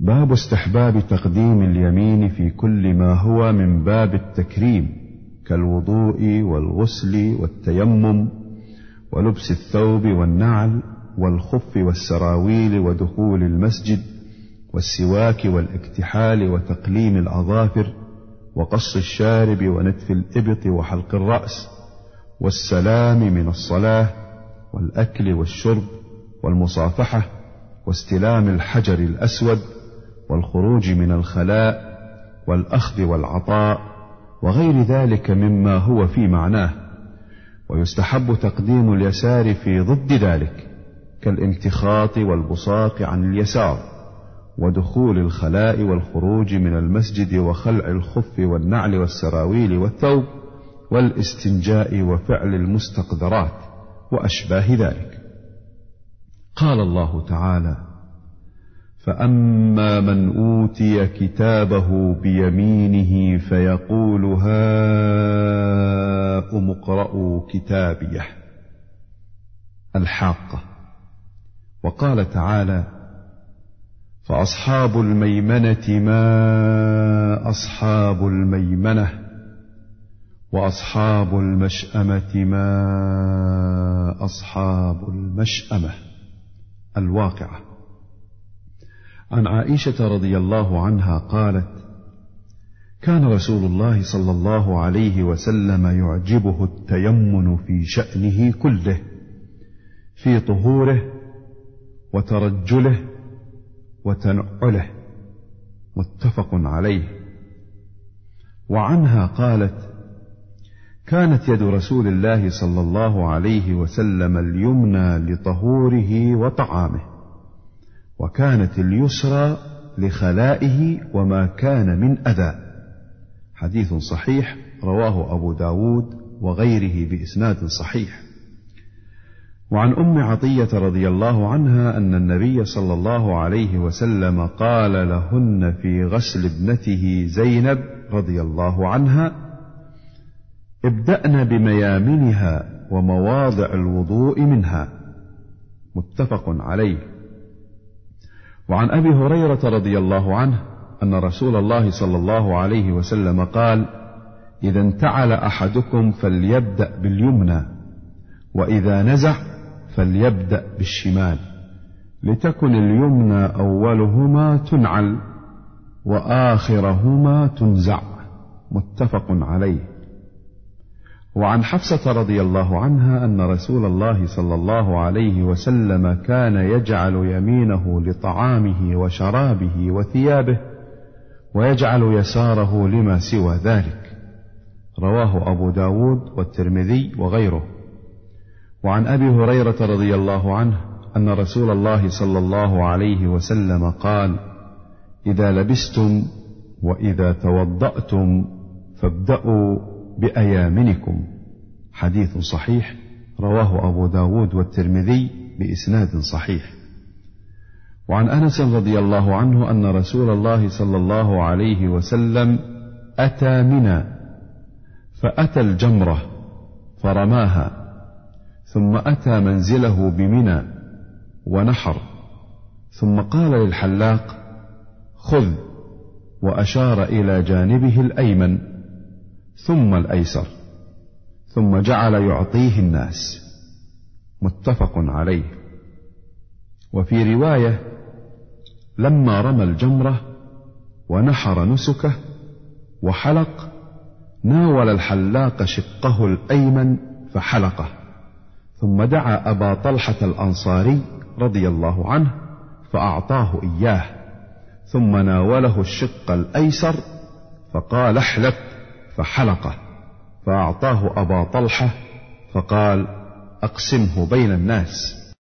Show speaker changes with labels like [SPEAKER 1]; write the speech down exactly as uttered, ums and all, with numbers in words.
[SPEAKER 1] باب استحباب تقديم اليمين في كل ما هو من باب التكريم كالوضوء والغسل والتيمم ولبس الثوب والنعل والخف والسراويل ودخول المسجد والسواك والاكتحال وتقليم الأظافر وقص الشارب ونتف الإبط وحلق الرأس والسلام من الصلاة والأكل والشرب والمصافحة واستلام الحجر الأسود والخروج من الخلاء والأخذ والعطاء وغير ذلك مما هو في معناه. ويستحب تقديم اليسار في ضد ذلك كالامتخاط والبصاق عن اليسار ودخول الخلاء والخروج من المسجد وخلع الخف والنعل والسراويل والثوب والاستنجاء وفعل المستقذرات وأشباه ذلك. قال الله تعالى: فأما من أوتي كتابه بيمينه فيقول هاؤم اقرءوا كتابيه. الحاقة. وقال تعالى: فأصحاب الميمنة ما أصحاب الميمنة وأصحاب المشأمة ما أصحاب المشأمة. الواقعة. عن عائشة رضي الله عنها قالت: كان رسول الله صلى الله عليه وسلم يعجبه التيمن في شأنه كله، في طهوره وترجله وتنعله. متفق عليه. وعنها قالت: كانت يد رسول الله صلى الله عليه وسلم اليمنى لطهوره وطعامه، وكانت اليسرى لخلائه وما كان من أذى. حديث صحيح رواه أبو داود وغيره بإسناد صحيح. وعن أم عطية رضي الله عنها أن النبي صلى الله عليه وسلم قال لهن في غسل ابنته زينب رضي الله عنها: ابدأن بميامنها ومواضع الوضوء منها. متفق عليه. وعن أبي هريرة رضي الله عنه أن رسول الله صلى الله عليه وسلم قال: إذا انتعل أحدكم فليبدأ باليمنى، وإذا نزع فليبدأ بالشمال، لتكن اليمنى أولهما تنعل وآخرهما تنزع. متفق عليه. وعن حفصة رضي الله عنها أن رسول الله صلى الله عليه وسلم كان يجعل يمينه لطعامه وشرابه وثيابه، ويجعل يساره لما سوى ذلك. رواه أبو داود والترمذي وغيره. وعن أبي هريرة رضي الله عنه أن رسول الله صلى الله عليه وسلم قال: إذا لبستم وإذا توضأتم فابدأوا بأيامنكم. حديث صحيح رواه أبو داود والترمذي بإسناد صحيح. وعن أنس رضي الله عنه أن رسول الله صلى الله عليه وسلم أتى منى فأتى الجمرة فرماها، ثم أتى منزله بمنى ونحر، ثم قال للحلاق: خذ، وأشار إلى جانبه الأيمن ثم الأيسر، ثم جعل يعطيه الناس. متفق عليه. وفي رواية: لما رمى الجمرة ونحر نسكه وحلق، ناول الحلاق شقه الأيمن فحلقه، ثم دعا أبا طلحة الأنصاري رضي الله عنه فأعطاه إياه، ثم ناوله الشق الأيسر فقال: احلق، فحلقه، فأعطاه أبا طلحة فقال: أقسمه بين الناس.